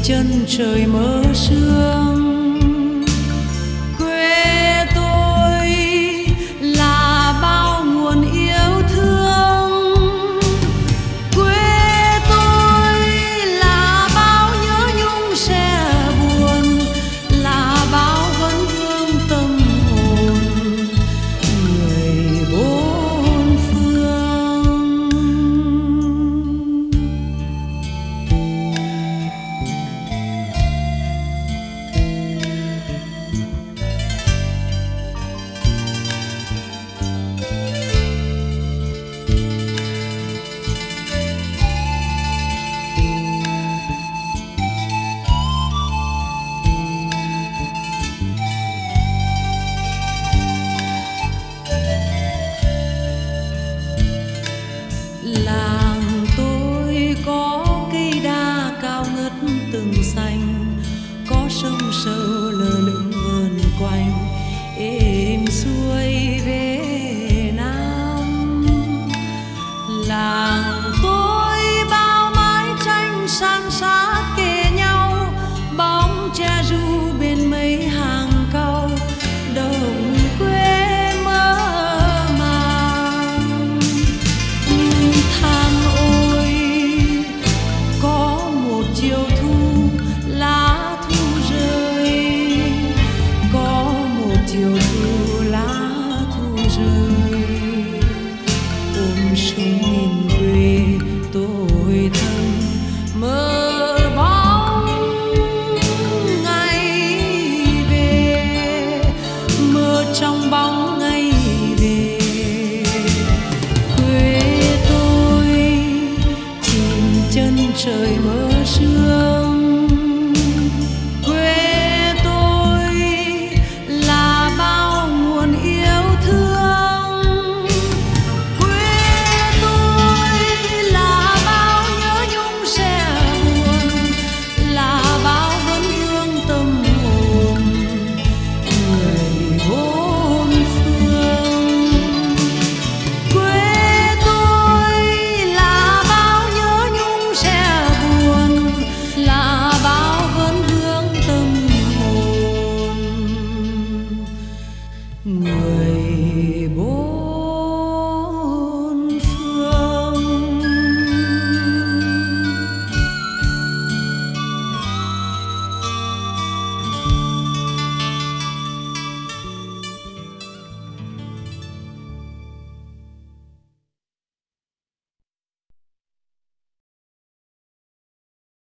chân trời mơ sương. Quê tôi là bao nguồn yêu thương, quê tôi là bao nhớ nhung sẽ buồn, là bao vấn vương tâm hồn người bốn phương. Làng tôi có cây đa cao ngất từng xanh, có sông sâu lờ lững vờn quanh êm xuôi về Nam. Làng tôi bao mái tranh san sát kề nhau, bóng che ru bên mấy hàng cau, đồng quê mơ màng. Nhưng than ôi, có một chiều thu lá thu rơi, có một chiều thu lá thu rơi. Ôm súng nhìn quê tôi thân mơ bóng ngày về, mơ trong bóng ngày về. Quê tôi chìm chân trời mơ sương, quê tôi là bao nguồn yêu thương, quê tôi là bao nhớ nhung sẽ buồn, là bao vấn vương tâm hồn người bốn phương. Quê tôi là bao nhớ nhung sẽ buồn, là bao vấn vương tâm hồn người bốn